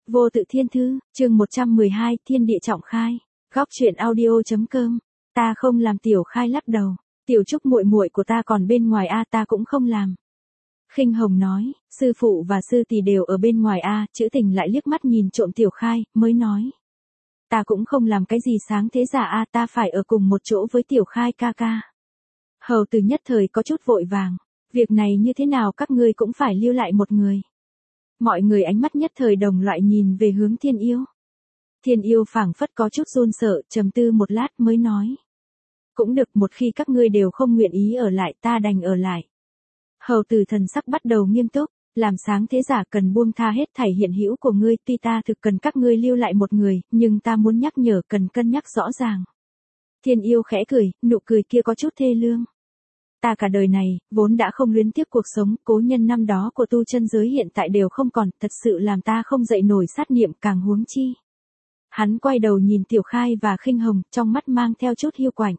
Vô tự thiên thư, chương 112, thiên địa trọng khai. Góc truyện audio.com. Ta không làm. Tiểu Khai lắc đầu. Tiểu Trúc muội muội của ta còn bên ngoài a, ta cũng không làm. Khinh Hồng nói, sư phụ và sư tỷ đều ở bên ngoài a. Trữ Tình lại liếc mắt nhìn trộm Tiểu Khai, mới nói. Ta cũng không làm cái gì sáng thế giả a, ta phải ở cùng một chỗ với Tiểu Khai ca ca. Hầu Từ nhất thời có chút vội vàng. Việc này như thế nào các ngươi cũng phải lưu lại một người. Mọi người ánh mắt nhất thời đồng loại nhìn về hướng Thiên Yêu. Thiên Yêu phảng phất có chút run sợ, trầm tư một lát mới nói. Cũng được, một khi các ngươi đều không nguyện ý ở lại, ta đành ở lại. Hầu Từ thần sắc bắt đầu nghiêm túc, làm sáng thế giả cần buông tha hết thảy hiện hữu của ngươi, tuy ta thực cần các ngươi lưu lại một người, nhưng ta muốn nhắc nhở cần cân nhắc rõ ràng. Thiên Yêu khẽ cười, nụ cười kia có chút thê lương. Ta cả đời này, vốn đã không luyến tiếc cuộc sống, cố nhân năm đó của tu chân giới hiện tại đều không còn, thật sự làm ta không dậy nổi sát niệm, càng huống chi. Hắn quay đầu nhìn Tiểu Khai và Khinh Hồng, trong mắt mang theo chút hiu quạnh.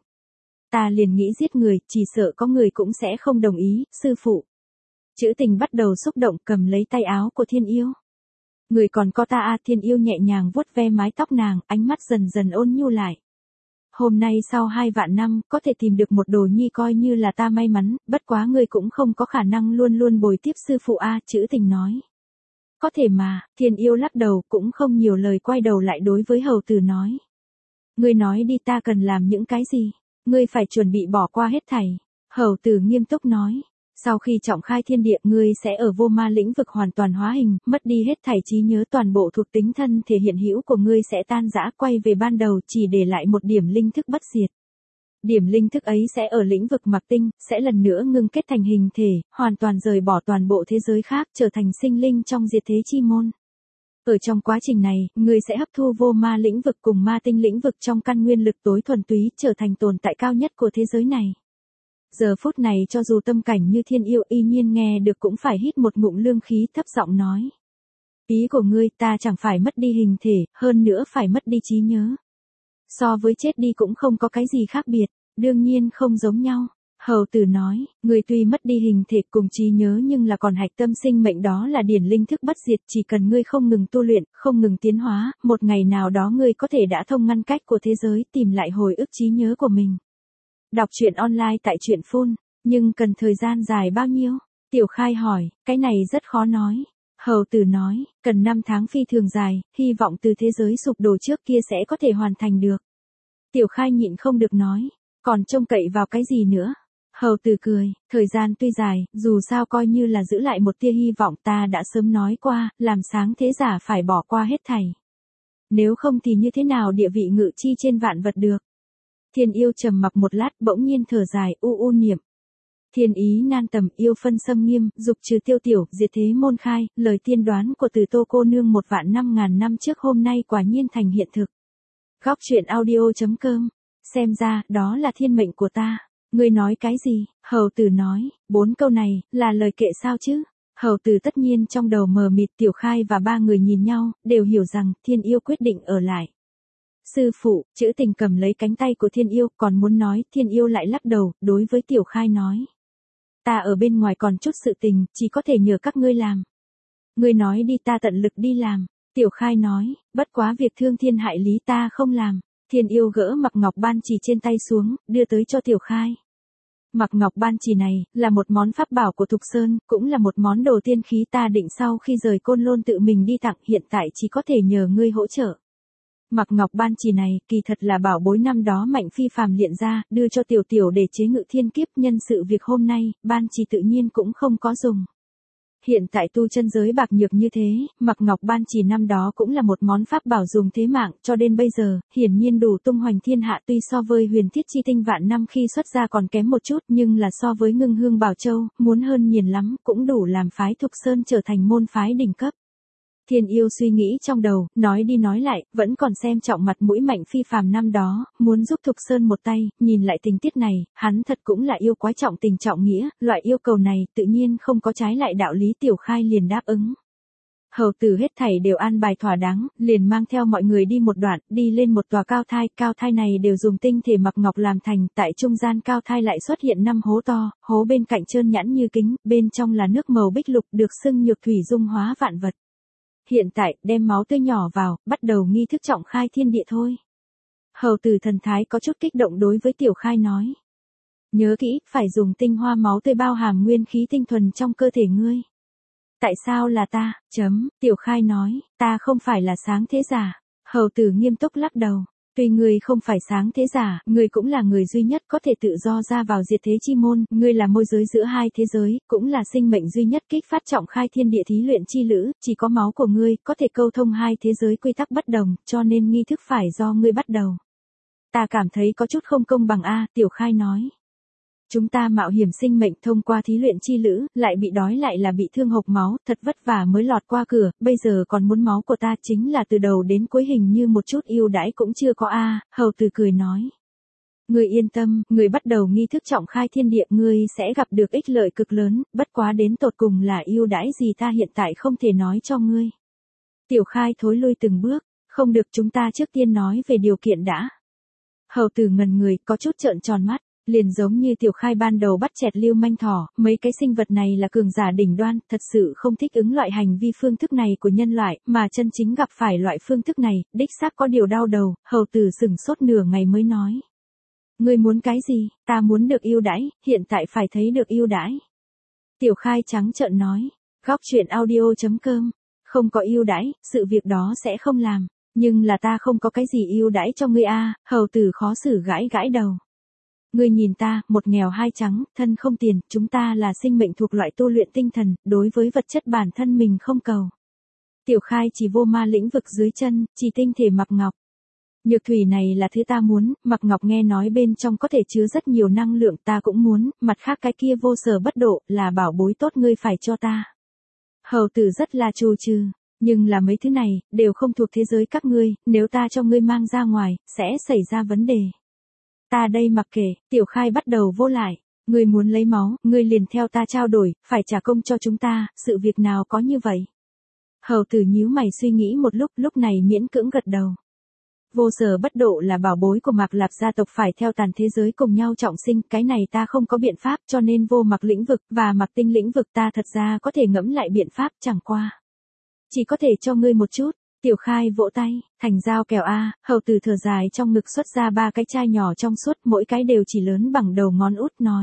Ta liền nghĩ giết người, chỉ sợ có người cũng sẽ không đồng ý, sư phụ. Trữ Tình bắt đầu xúc động cầm lấy tay áo của Thiên Yêu. Người còn có ta a. Thiên Yêu nhẹ nhàng vuốt ve mái tóc nàng, ánh mắt dần dần ôn nhu lại. Hôm nay sau 2 vạn năm, có thể tìm được một đồ nhi coi như là ta may mắn, bất quá ngươi cũng không có khả năng luôn luôn bồi tiếp sư phụ a. Trữ Tình nói. Có thể mà. Thiên Yêu lắc đầu, cũng không nhiều lời, quay đầu lại đối với Hầu Từ nói. Ngươi nói đi, ta cần làm những cái gì? Ngươi phải chuẩn bị bỏ qua hết thảy. Hầu Từ nghiêm túc nói. Sau khi trọng khai thiên địa, ngươi sẽ ở vô ma lĩnh vực hoàn toàn hóa hình, mất đi hết thảy trí nhớ, toàn bộ thuộc tính thân thể hiện hữu của ngươi sẽ tan rã, quay về ban đầu, chỉ để lại một điểm linh thức bất diệt. Điểm linh thức ấy sẽ ở lĩnh vực Mạc Tinh, sẽ lần nữa ngưng kết thành hình thể, hoàn toàn rời bỏ toàn bộ thế giới khác, trở thành sinh linh trong diệt thế chi môn. Ở trong quá trình này, ngươi sẽ hấp thu vô ma lĩnh vực cùng ma tinh lĩnh vực trong căn nguyên lực tối thuần túy, trở thành tồn tại cao nhất của thế giới này. Giờ phút này cho dù tâm cảnh như Thiên Yêu y nhiên nghe được cũng phải hít một ngụm lương khí, thấp giọng nói. Ý của ngươi, ta chẳng phải mất đi hình thể, hơn nữa phải mất đi trí nhớ. So với chết đi cũng không có cái gì khác biệt, đương nhiên không giống nhau. Hầu Tử nói, ngươi tuy mất đi hình thể cùng trí nhớ nhưng là còn hạch tâm sinh mệnh, đó là điển linh thức bất diệt, chỉ cần ngươi không ngừng tu luyện, không ngừng tiến hóa, một ngày nào đó ngươi có thể đã thông ngăn cách của thế giới, tìm lại hồi ức trí nhớ của mình. Đọc truyện online tại truyện phun, nhưng cần thời gian dài bao nhiêu? Tiểu Khai hỏi, cái này rất khó nói. Hầu Tử nói, cần 5 tháng phi thường dài, hy vọng từ thế giới sụp đổ trước kia sẽ có thể hoàn thành được. Tiểu Khai nhịn không được nói, còn trông cậy vào cái gì nữa? Hầu Tử cười, thời gian tuy dài, dù sao coi như là giữ lại một tia hy vọng, ta đã sớm nói qua, làm sáng thế giả phải bỏ qua hết thảy. Nếu không thì như thế nào địa vị ngự chi trên vạn vật được? Thiên Yêu trầm mặc một lát, bỗng nhiên thở dài, u niệm. Thiên ý nan tầm, yêu phân xâm nghiêm, dục trừ tiêu tiểu, diệt thế môn khai, lời tiên đoán của Từ Tô cô nương 1.500.000 năm trước hôm nay quả nhiên thành hiện thực. Góc truyện audio.com. Xem ra, đó là thiên mệnh của ta. Ngươi nói cái gì? Hầu Tử nói, 4 câu này, là lời kệ sao chứ? Hầu Tử tất nhiên trong đầu mờ mịt. Tiểu Khai và 3 người nhìn nhau, đều hiểu rằng, Thiên Yêu quyết định ở lại. Sư phụ, Trữ Tình cầm lấy cánh tay của Thiên Yêu, còn muốn nói, Thiên Yêu lại lắc đầu, đối với Tiểu Khai nói. Ta ở bên ngoài còn chút sự tình, chỉ có thể nhờ các ngươi làm. Ngươi nói đi, ta tận lực đi làm. Tiểu Khai nói, bất quá việc thương thiên hại lý ta không làm. Thiên Yêu gỡ Mặc Ngọc Ban Chỉ trên tay xuống, đưa tới cho Tiểu Khai. Mặc Ngọc Ban Chỉ này, là một món pháp bảo của Thục Sơn, cũng là một món đồ tiên khí ta định sau khi rời Côn Lôn tự mình đi tặng, hiện tại chỉ có thể nhờ ngươi hỗ trợ. Mặc Ngọc Ban Chỉ này, kỳ thật là bảo bối năm đó Mạnh phi phàm luyện ra, đưa cho Tiểu Tiểu để chế ngự thiên kiếp, nhân sự việc hôm nay, Ban Chỉ tự nhiên cũng không có dùng. Hiện tại tu chân giới bạc nhược như thế, Mặc Ngọc Ban Chỉ năm đó cũng là một món pháp bảo dùng thế mạng, cho đến bây giờ, hiển nhiên đủ tung hoành thiên hạ, tuy so với Huyền Thiết Chi Tinh vạn năm khi xuất ra còn kém một chút, nhưng là so với Ngưng Hương Bảo Châu, muốn hơn nhiều lắm, cũng đủ làm phái Thục Sơn trở thành môn phái đỉnh cấp. Thiên Yêu suy nghĩ trong đầu, nói đi nói lại, vẫn còn xem trọng mặt mũi Mạnh phi phàm năm đó, muốn giúp Thục Sơn một tay, nhìn lại tình tiết này, hắn thật cũng là yêu quái trọng tình trọng nghĩa, loại yêu cầu này tự nhiên không có trái lại đạo lý. Tiểu Khai liền đáp ứng. Hầu Tử hết thảy đều an bài thỏa đáng, liền mang theo mọi người đi một đoạn, đi lên một tòa cao thai này đều dùng tinh thể Mặc Ngọc làm thành, tại trung gian cao thai lại xuất hiện 5 hố to, hố bên cạnh trơn nhẵn như kính, bên trong là nước màu bích lục, được xưng nhược thủy dung hóa vạn vật. Hiện tại, đem máu tươi nhỏ vào, bắt đầu nghi thức trọng khai thiên địa thôi. Hầu tử thần thái có chút kích động đối với Tiểu Khai nói. Nhớ kỹ, phải dùng tinh hoa máu tươi bao hàm nguyên khí tinh thuần trong cơ thể ngươi. Tại sao là ta? Tiểu Khai nói, ta không phải là sáng thế giả. Hầu tử nghiêm túc lắc đầu. Tuy ngươi không phải sáng thế giả, ngươi cũng là người duy nhất có thể tự do ra vào diệt thế chi môn, ngươi là môi giới giữa hai thế giới, cũng là sinh mệnh duy nhất kích phát trọng khai thiên địa thí luyện chi lữ, chỉ có máu của ngươi có thể câu thông hai thế giới quy tắc bất đồng, cho nên nghi thức phải do ngươi bắt đầu. Ta cảm thấy có chút không công bằng a, Tiểu Khai nói. Chúng ta mạo hiểm sinh mệnh thông qua thí luyện chi lữ, lại bị đói lại là bị thương hộc máu, thật vất vả mới lọt qua cửa, bây giờ còn muốn máu của ta, chính là từ đầu đến cuối hình như một chút ưu đãi cũng chưa có a. Hầu tử cười nói. Ngươi yên tâm, ngươi bắt đầu nghi thức trọng khai thiên địa, ngươi sẽ gặp được ích lợi cực lớn, bất quá đến tột cùng là ưu đãi gì ta hiện tại không thể nói cho ngươi. Tiểu Khai thối lui từng bước, không được, chúng ta trước tiên nói về điều kiện đã. Hầu tử ngần người, có chút trợn tròn mắt. Liền giống như Tiểu Khai ban đầu bắt chẹt lưu manh thỏ, mấy cái sinh vật này là cường giả đỉnh đoan, thật sự không thích ứng loại hành vi phương thức này của nhân loại, mà chân chính gặp phải loại phương thức này, đích xác có điều đau đầu. Hầu tử sửng sốt nửa ngày mới nói. Ngươi muốn cái gì? Ta muốn được ưu đãi, hiện tại phải thấy được ưu đãi. Tiểu Khai trắng trợn nói. Góc truyện audio.com. Không có ưu đãi, sự việc đó sẽ không làm. Nhưng là ta không có cái gì ưu đãi cho ngươi a. Hầu tử khó xử gãi gãi đầu. Ngươi nhìn ta, một nghèo hai trắng, thân không tiền, chúng ta là sinh mệnh thuộc loại tu luyện tinh thần, đối với vật chất bản thân mình không cầu. Tiểu Khai chỉ vô ma lĩnh vực dưới chân, chỉ tinh thể mặc ngọc. Nhược thủy này là thứ ta muốn, mặc ngọc nghe nói bên trong có thể chứa rất nhiều năng lượng, ta cũng muốn, mặt khác cái kia vô sở bất độ, là bảo bối tốt ngươi phải cho ta. Hầu tử rất là trù trừ, nhưng là mấy thứ này, đều không thuộc thế giới các ngươi, nếu ta cho ngươi mang ra ngoài, sẽ xảy ra vấn đề. Ta đây mặc kệ, Tiểu Khai bắt đầu vô lại. Ngươi muốn lấy máu, ngươi liền theo ta trao đổi, phải trả công cho chúng ta, sự việc nào có như vậy. Hầu tử nhíu mày suy nghĩ một lúc này miễn cưỡng gật đầu. Vô sở bất độ là bảo bối của Mạc Lạp gia tộc, phải theo tàn thế giới cùng nhau trọng sinh, cái này ta không có biện pháp, cho nên vô Mạc lĩnh vực và Mạc tinh lĩnh vực ta thật ra có thể ngẫm lại biện pháp, chẳng qua. Chỉ có thể cho ngươi một chút. Tiểu Khai vỗ tay, thành dao kèo a. Hầu tử thở dài trong ngực xuất ra 3 cái chai nhỏ trong suốt, mỗi cái đều chỉ lớn bằng đầu ngón út nói.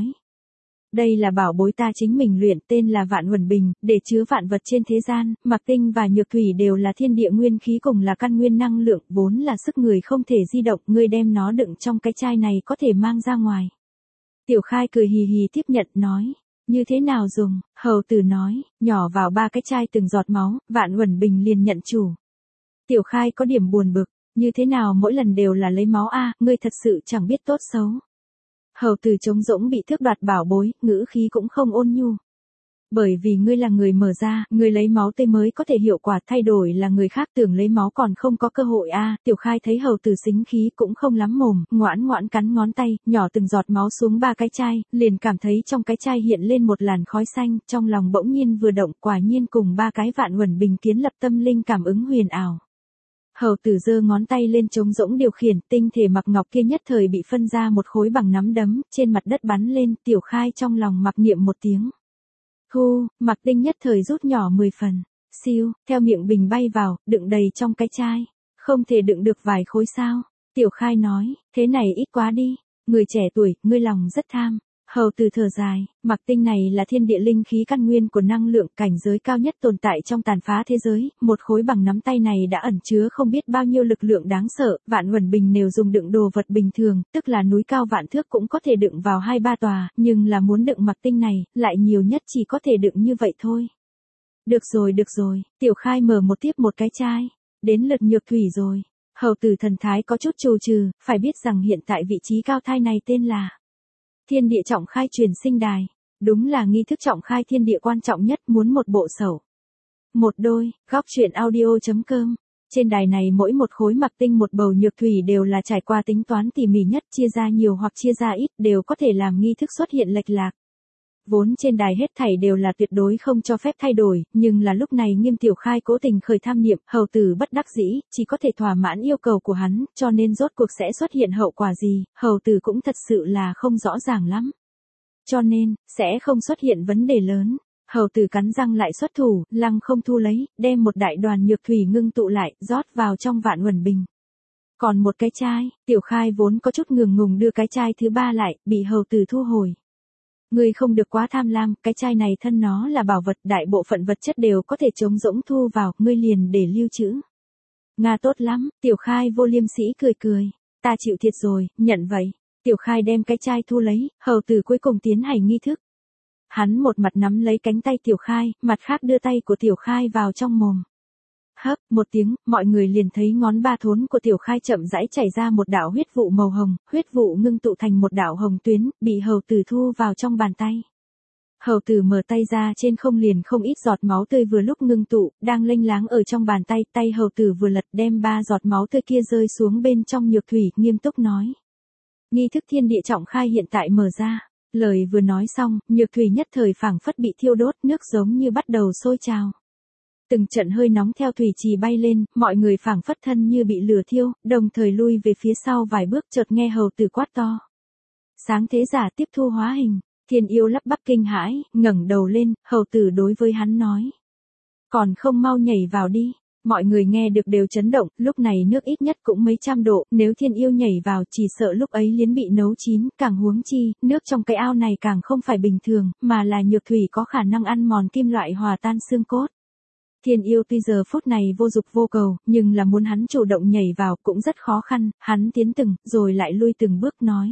Đây là bảo bối ta chính mình luyện, tên là Vạn Uẩn Bình, để chứa vạn vật trên thế gian, Mạc tinh và nhược thủy đều là thiên địa nguyên khí cùng là căn nguyên năng lượng, vốn là sức người không thể di động, ngươi đem nó đựng trong cái chai này có thể mang ra ngoài. Tiểu Khai cười hì hì tiếp nhận nói. Như thế nào dùng? Hầu tử nói, nhỏ vào 3 cái chai từng giọt máu, Vạn Uẩn Bình liền nhận chủ. Tiểu Khai có điểm buồn bực, như thế nào mỗi lần đều là lấy máu a, ngươi thật sự chẳng biết tốt xấu. Hầu tử trống rỗng bị thước đoạt bảo bối, ngữ khí cũng không ôn nhu. Bởi vì ngươi là người mở ra, ngươi lấy máu tươi mới có thể hiệu quả, thay đổi là người khác tưởng lấy máu còn không có cơ hội a. Tiểu Khai thấy hầu tử xính khí cũng không lắm mồm, ngoãn cắn ngón tay, nhỏ từng giọt máu xuống 3 cái chai, liền cảm thấy trong cái chai hiện lên một làn khói xanh, trong lòng bỗng nhiên vừa động, quả nhiên cùng 3 cái Vạn Uẩn Bình kiến lập tâm linh cảm ứng huyền ảo. Hầu tử giơ ngón tay lên trống rỗng điều khiển, tinh thể mặc ngọc kia nhất thời bị phân ra một khối bằng nắm đấm, trên mặt đất bắn lên, Tiểu Khai trong lòng mặc niệm một tiếng. Thu, Mặc tinh nhất thời rút nhỏ 10 phần, siêu, theo miệng bình bay vào, đựng đầy trong cái chai. Không thể đựng được vài khối sao? Tiểu Khai nói, thế này ít quá đi, người trẻ tuổi, ngươi lòng rất tham. Hầu tử thở dài, Mạc tinh này là thiên địa linh khí căn nguyên của năng lượng, cảnh giới cao nhất tồn tại trong tàn phá thế giới, một khối bằng nắm tay này đã ẩn chứa không biết bao nhiêu lực lượng đáng sợ, Vạn Uẩn Bình nếu dùng đựng đồ vật bình thường, tức là núi cao vạn thước cũng có thể đựng vào 2-3 tòa, nhưng là muốn đựng Mạc tinh này, lại nhiều nhất chỉ có thể đựng như vậy thôi. Được rồi, Tiểu Khai mở một tiếp một cái chai, đến lượt nhược thủy rồi. Hầu tử thần thái có chút trù trừ, phải biết rằng hiện tại vị trí cao thai này tên là Thiên địa trọng khai truyền sinh đài, đúng là nghi thức trọng khai thiên địa quan trọng nhất, muốn một bộ sẩu. Một đôi, góc truyện audio.com. Trên đài này mỗi một khối Mạc tinh một bầu nhược thủy đều là trải qua tính toán tỉ mỉ nhất, chia ra nhiều hoặc chia ra ít, đều có thể làm nghi thức xuất hiện lệch lạc. Vốn trên đài hết thảy đều là tuyệt đối không cho phép thay đổi, nhưng là lúc này Nghiêm Tiểu Khai cố tình khởi tham niệm, hầu tử bất đắc dĩ, chỉ có thể thỏa mãn yêu cầu của hắn, cho nên rốt cuộc sẽ xuất hiện hậu quả gì, hầu tử cũng thật sự là không rõ ràng lắm. Cho nên, sẽ không xuất hiện vấn đề lớn. Hầu tử cắn răng lại xuất thủ, lăng không thu lấy, đem một đại đoàn nhược thủy ngưng tụ lại, rót vào trong vạn uẩn bình. Còn một cái chai, Tiểu Khai vốn có chút ngượng ngùng đưa cái chai thứ ba lại, bị hầu tử thu hồi. Ngươi không được quá tham lam, cái chai này thân nó là bảo vật, đại bộ phận vật chất đều có thể trống rỗng thu vào, ngươi liền để lưu trữ. Nga tốt lắm, Tiểu Khai vô liêm sỉ cười cười. Ta chịu thiệt rồi, nhận vậy. Tiểu Khai đem cái chai thu lấy, hầu tử cuối cùng tiến hành nghi thức. Hắn một mặt nắm lấy cánh tay Tiểu Khai, mặt khác đưa tay của Tiểu Khai vào trong mồm. Hấp, một tiếng, mọi người liền thấy ngón ba thốn của Tiểu Khai chậm rãi chảy ra một đạo huyết vụ màu hồng, huyết vụ ngưng tụ thành một đạo hồng tuyến, bị hầu tử thu vào trong bàn tay. Hầu tử mở tay ra, trên không liền không ít giọt máu tươi vừa lúc ngưng tụ, đang lênh láng ở trong bàn tay, tay hầu tử vừa lật đem 3 giọt máu tươi kia rơi xuống bên trong nhược thủy, nghiêm túc nói. Nghi thức thiên địa trọng khai hiện tại mở ra. Lời vừa nói xong, nhược thủy nhất thời phảng phất bị thiêu đốt, nước giống như bắt đầu sôi trào. Từng trận hơi nóng theo thủy trì bay lên, mọi người phảng phất thân như bị lửa thiêu, đồng thời lui về phía sau vài bước, chợt nghe hầu tử quát to. Sáng thế giả tiếp thu hóa hình. Thiên yêu lắp bắp kinh hãi, ngẩng đầu lên, hầu tử đối với hắn nói. Còn không mau nhảy vào đi. Mọi người nghe được đều chấn động, lúc này nước ít nhất cũng mấy trăm độ, nếu thiên yêu nhảy vào chỉ sợ lúc ấy liền bị nấu chín, càng huống chi, nước trong cái ao này càng không phải bình thường, mà là nhược thủy có khả năng ăn mòn kim loại hòa tan xương cốt. Thiên yêu tuy giờ phút này vô dục vô cầu, nhưng là muốn hắn chủ động nhảy vào cũng rất khó khăn, hắn tiến từng, rồi lại lui từng bước nói.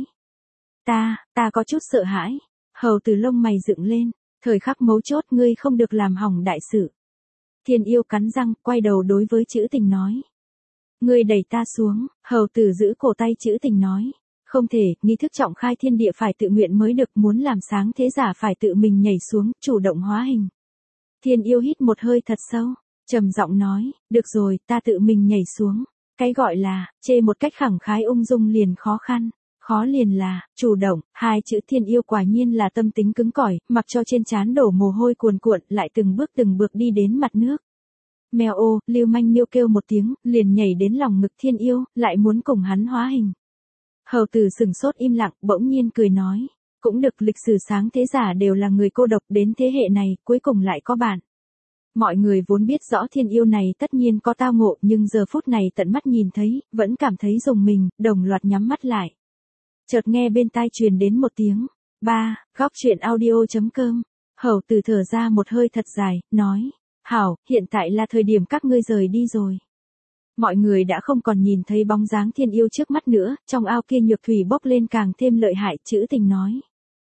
Ta có chút sợ hãi. Hầu tử lông mày dựng lên, thời khắc mấu chốt ngươi không được làm hỏng đại sự. Thiên yêu cắn răng, quay đầu đối với Trữ Tình nói. Ngươi đẩy ta xuống, hầu tử giữ cổ tay Trữ Tình nói. Không thể, nghi thức trọng khai thiên địa phải tự nguyện mới được, muốn làm sáng thế giả phải tự mình nhảy xuống, chủ động hóa hình. Thiên yêu hít một hơi thật sâu, trầm giọng nói, được rồi, ta tự mình nhảy xuống. Cái gọi là, chê một cách khẳng khái ung dung liền khó khăn. Khó liền là, chủ động, hai chữ thiên yêu quả nhiên là tâm tính cứng cỏi, mặc cho trên trán đổ mồ hôi cuồn cuộn, lại từng bước đi đến mặt nước. Mèo ô, lưu manh miêu kêu một tiếng, liền nhảy đến lòng ngực thiên yêu, lại muốn cùng hắn hóa hình. Hầu tử sừng sốt im lặng, bỗng nhiên cười nói, cũng được, lịch sử sáng thế giả đều là người cô độc, đến thế hệ này, cuối cùng lại có bạn. Mọi người vốn biết rõ thiên yêu này tất nhiên có tao ngộ, nhưng giờ phút này tận mắt nhìn thấy, vẫn cảm thấy rùng mình, đồng loạt nhắm mắt lại. Chợt nghe bên tai truyền đến một tiếng. Góc truyện audio.com. Hầu tử thở ra một hơi thật dài, nói. Hảo, hiện tại là thời điểm các ngươi rời đi rồi. Mọi người đã không còn nhìn thấy bóng dáng thiên yêu trước mắt nữa, trong ao kia nhược thủy bốc lên càng thêm lợi hại, Trữ Tình nói.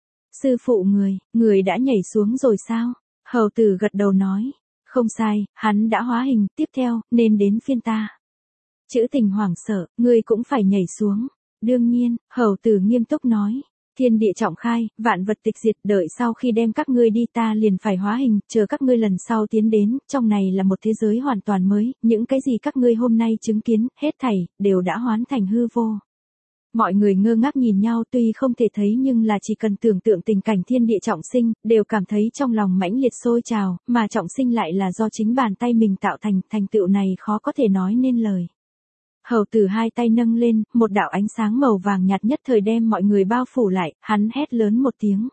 Sư phụ người đã nhảy xuống rồi sao? Hầu tử gật đầu nói. Không sai, hắn đã hóa hình, tiếp theo, nên đến phiên ta. Trữ Tình hoảng sợ, ngươi cũng phải nhảy xuống. Đương nhiên, hầu tử nghiêm túc nói. Thiên địa trọng khai, vạn vật tịch diệt, đợi sau khi đem các ngươi đi ta liền phải hóa hình, chờ các ngươi lần sau tiến đến, trong này là một thế giới hoàn toàn mới, những cái gì các ngươi hôm nay chứng kiến, hết thảy, đều đã hoán thành hư vô. Mọi người ngơ ngác nhìn nhau, tuy không thể thấy nhưng là chỉ cần tưởng tượng tình cảnh thiên địa trọng sinh, đều cảm thấy trong lòng mãnh liệt sôi trào, mà trọng sinh lại là do chính bàn tay mình tạo thành tựu này khó có thể nói nên lời. Hầu tử hai tay nâng lên, một đạo ánh sáng màu vàng nhạt nhất thời đem mọi người bao phủ lại, hắn hét lớn một tiếng.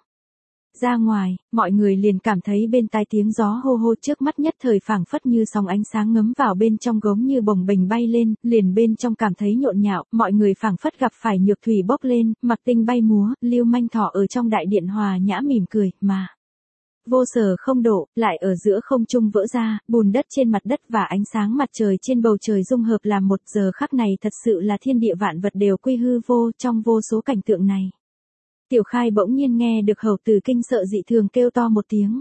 Ra ngoài, mọi người liền cảm thấy bên tai tiếng gió hô hô, trước mắt nhất thời phảng phất như sóng ánh sáng ngấm vào bên trong gống như bồng bềnh bay lên, liền bên trong cảm thấy nhộn nhạo, mọi người phảng phất gặp phải nhược thủy bốc lên, mặc tinh bay múa, Lưu Manh Thỏ ở trong đại điện hòa nhã mỉm cười, mà. Vô sở không độ, lại ở giữa không trung vỡ ra, bùn đất trên mặt đất và ánh sáng mặt trời trên bầu trời dung hợp làm một, giờ khắc này thật sự là thiên địa vạn vật đều quy hư vô, trong vô số cảnh tượng này. Tiểu Khai bỗng nhiên nghe được hầu tử kinh sợ dị thường kêu to một tiếng.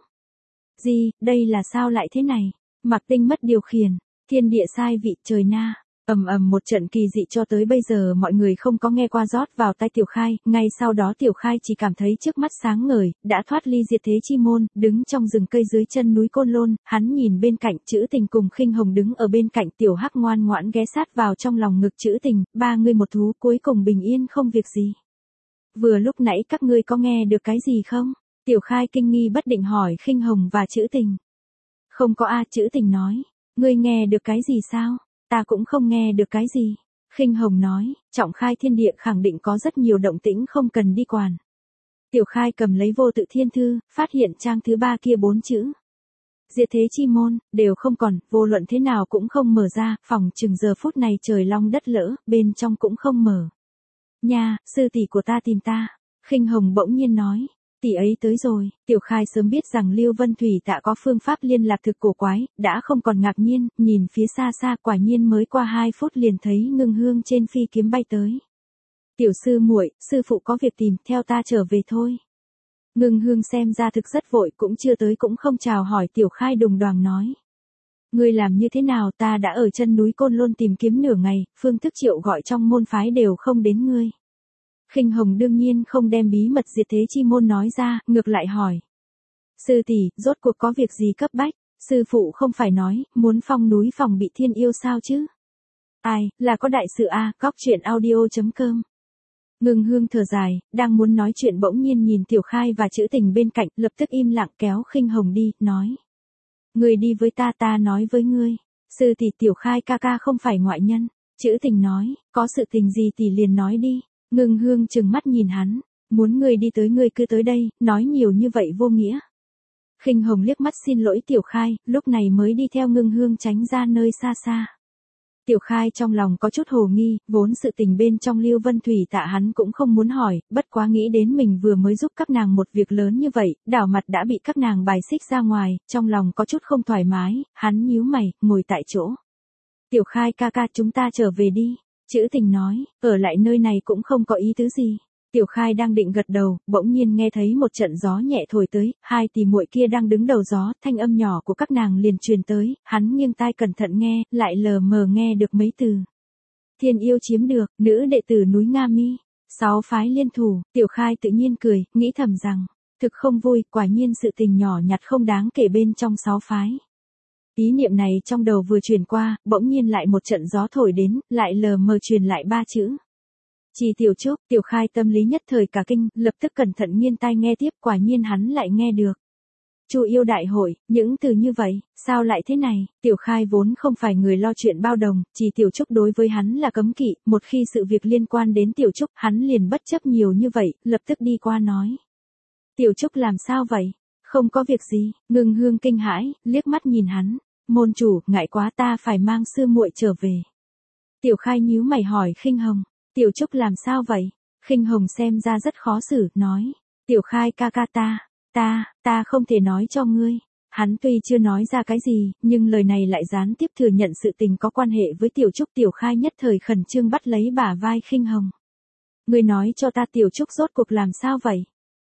Gì, đây là sao lại thế này? Mạc Tinh mất điều khiển, thiên địa sai vị, trời na. Ầm ầm một trận kỳ dị cho tới bây giờ mọi người không có nghe qua rót vào tai Tiểu Khai, ngay sau đó Tiểu Khai chỉ cảm thấy trước mắt sáng ngời, đã thoát ly diệt thế chi môn, đứng trong rừng cây dưới chân núi Côn Lôn, hắn nhìn bên cạnh Trữ Tình cùng Khinh Hồng đứng ở bên cạnh, Tiểu Hắc ngoan ngoãn ghé sát vào trong lòng ngực Trữ Tình, ba người một thú cuối cùng bình yên không việc gì. Vừa lúc nãy các ngươi có nghe được cái gì không? Tiểu Khai kinh nghi bất định hỏi Khinh Hồng và Trữ Tình. Không có a, Trữ Tình nói, ngươi nghe được cái gì sao? Ta cũng không nghe được cái gì. Khinh Hồng nói, trọng khai thiên địa khẳng định có rất nhiều động tĩnh không cần đi quản. Tiểu Khai cầm lấy Vô Tự Thiên Thư, phát hiện trang thứ 3 kia 4 chữ. Diệt thế chi môn, đều không còn, vô luận thế nào cũng không mở ra, phòng chừng giờ phút này trời long đất lỡ, bên trong cũng không mở. Nha, sư tỷ của ta tìm ta. Khinh Hồng bỗng nhiên nói. Tỷ ấy tới rồi. Tiểu Khai sớm biết rằng Lưu Vân Thủy Tạ có phương pháp liên lạc thực cổ quái, đã không còn ngạc nhiên, nhìn phía xa xa quả nhiên mới qua 2 phút liền thấy Ngưng Hương trên phi kiếm bay tới. Tiểu sư muội, sư phụ có việc tìm, theo ta trở về thôi. Ngưng Hương xem ra thực rất vội, cũng chưa tới cũng không chào hỏi. Tiểu Khai đùng đoàng nói. Ngươi làm như thế nào, ta đã ở chân núi Côn Lôn tìm kiếm nửa ngày, phương thức triệu gọi trong môn phái đều không đến ngươi. Khinh Hồng đương nhiên không đem bí mật diệt thế chi môn nói ra, ngược lại hỏi. Sư tỷ, rốt cuộc có việc gì cấp bách? Sư phụ không phải nói, muốn phong núi phòng bị thiên yêu sao chứ? Ai, là có đại sự a, Góc Chuyện Audio.com. Ngưng Hương thở dài, đang muốn nói chuyện bỗng nhiên nhìn Tiểu Khai và Trữ Tình bên cạnh, lập tức im lặng kéo Khinh Hồng đi, nói. Ngươi đi với ta, ta nói với ngươi. Sư tỷ, Tiểu Khai ca ca không phải ngoại nhân. Trữ Tình nói, có sự tình gì tỷ liền nói đi. Ngưng Hương trừng mắt nhìn hắn, muốn ngươi đi tới ngươi cứ tới đây, nói nhiều như vậy vô nghĩa. Khinh Hồng liếc mắt xin lỗi Tiểu Khai, lúc này mới đi theo Ngưng Hương tránh ra nơi xa xa. Tiểu Khai trong lòng có chút hồ nghi, vốn sự tình bên trong Lưu Vân Thủy Tạ hắn cũng không muốn hỏi, bất quá nghĩ đến mình vừa mới giúp các nàng một việc lớn như vậy, đảo mặt đã bị các nàng bài xích ra ngoài, trong lòng có chút không thoải mái, hắn nhíu mày, ngồi tại chỗ. Tiểu Khai ca ca, chúng ta trở về đi. Trữ Tình nói, ở lại nơi này cũng không có ý tứ gì. Tiểu Khai đang định gật đầu, bỗng nhiên nghe thấy một trận gió nhẹ thổi tới, hai tỷ muội kia đang đứng đầu gió, thanh âm nhỏ của các nàng liền truyền tới, hắn nghiêng tai cẩn thận nghe, lại lờ mờ nghe được mấy từ. Thiên yêu chiếm được, nữ đệ tử núi Nga Mi, 6 phái liên thủ. Tiểu Khai tự nhiên cười, nghĩ thầm rằng, thực không vui, quả nhiên sự tình nhỏ nhặt không đáng kể bên trong 6 phái. Ý niệm này trong đầu vừa truyền qua, bỗng nhiên lại một trận gió thổi đến, lại lờ mờ truyền lại 3 chữ. Chỉ Tiểu Trúc. Tiểu Khai tâm lý nhất thời cả kinh, lập tức cẩn thận nghiêng tai nghe tiếp, quả nhiên hắn lại nghe được. Chu yêu đại hội, những từ như vậy, sao lại thế này? Tiểu Khai vốn không phải người lo chuyện bao đồng, Chỉ Tiểu Trúc đối với hắn là cấm kỵ, một khi sự việc liên quan đến Tiểu Trúc, hắn liền bất chấp nhiều như vậy, lập tức đi qua nói. Tiểu Trúc làm sao vậy? Không có việc gì. Ngưng Hương kinh hãi, liếc mắt nhìn hắn. Môn chủ, ngại quá, ta phải mang sư muội trở về. Tiểu Khai nhíu mày hỏi Khinh Hồng. Tiểu Trúc làm sao vậy? Khinh Hồng xem ra rất khó xử, nói. Tiểu Khai ca ca, ta không thể nói cho ngươi. Hắn tuy chưa nói ra cái gì, nhưng lời này lại gián tiếp thừa nhận sự tình có quan hệ với Tiểu Trúc. Tiểu Khai nhất thời khẩn trương bắt lấy bả vai Khinh Hồng. Ngươi nói cho ta Tiểu Trúc rốt cuộc làm sao vậy?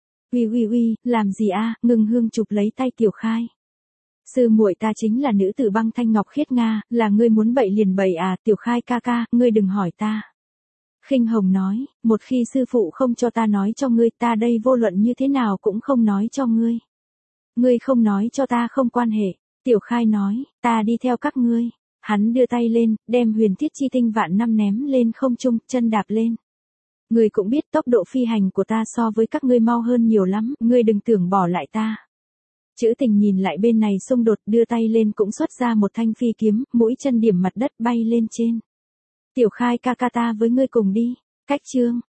Uy, làm gì a? Ngưng Hương chụp lấy tay Tiểu Khai. Sư muội ta chính là nữ tử Băng Thanh Ngọc Khiết Nga, là ngươi muốn bậy liền bậy à? Tiểu Khai ca ca, ngươi đừng hỏi ta. Khinh Hồng nói, một khi sư phụ không cho ta nói cho ngươi, ta đây vô luận như thế nào cũng không nói cho ngươi. Ngươi không nói cho ta không quan hệ. Tiểu Khai nói, ta đi theo các ngươi. Hắn đưa tay lên, đem huyền thiết chi tinh vạn năm ném lên không trung, chân đạp lên. Ngươi cũng biết tốc độ phi hành của ta so với các ngươi mau hơn nhiều lắm, ngươi đừng tưởng bỏ lại ta. Trữ Tình nhìn lại bên này xung đột, đưa tay lên cũng xuất ra một thanh phi kiếm, mũi chân điểm mặt đất bay lên trên. Tiểu Khai ca ca, ta với ngươi cùng đi. Cách chương.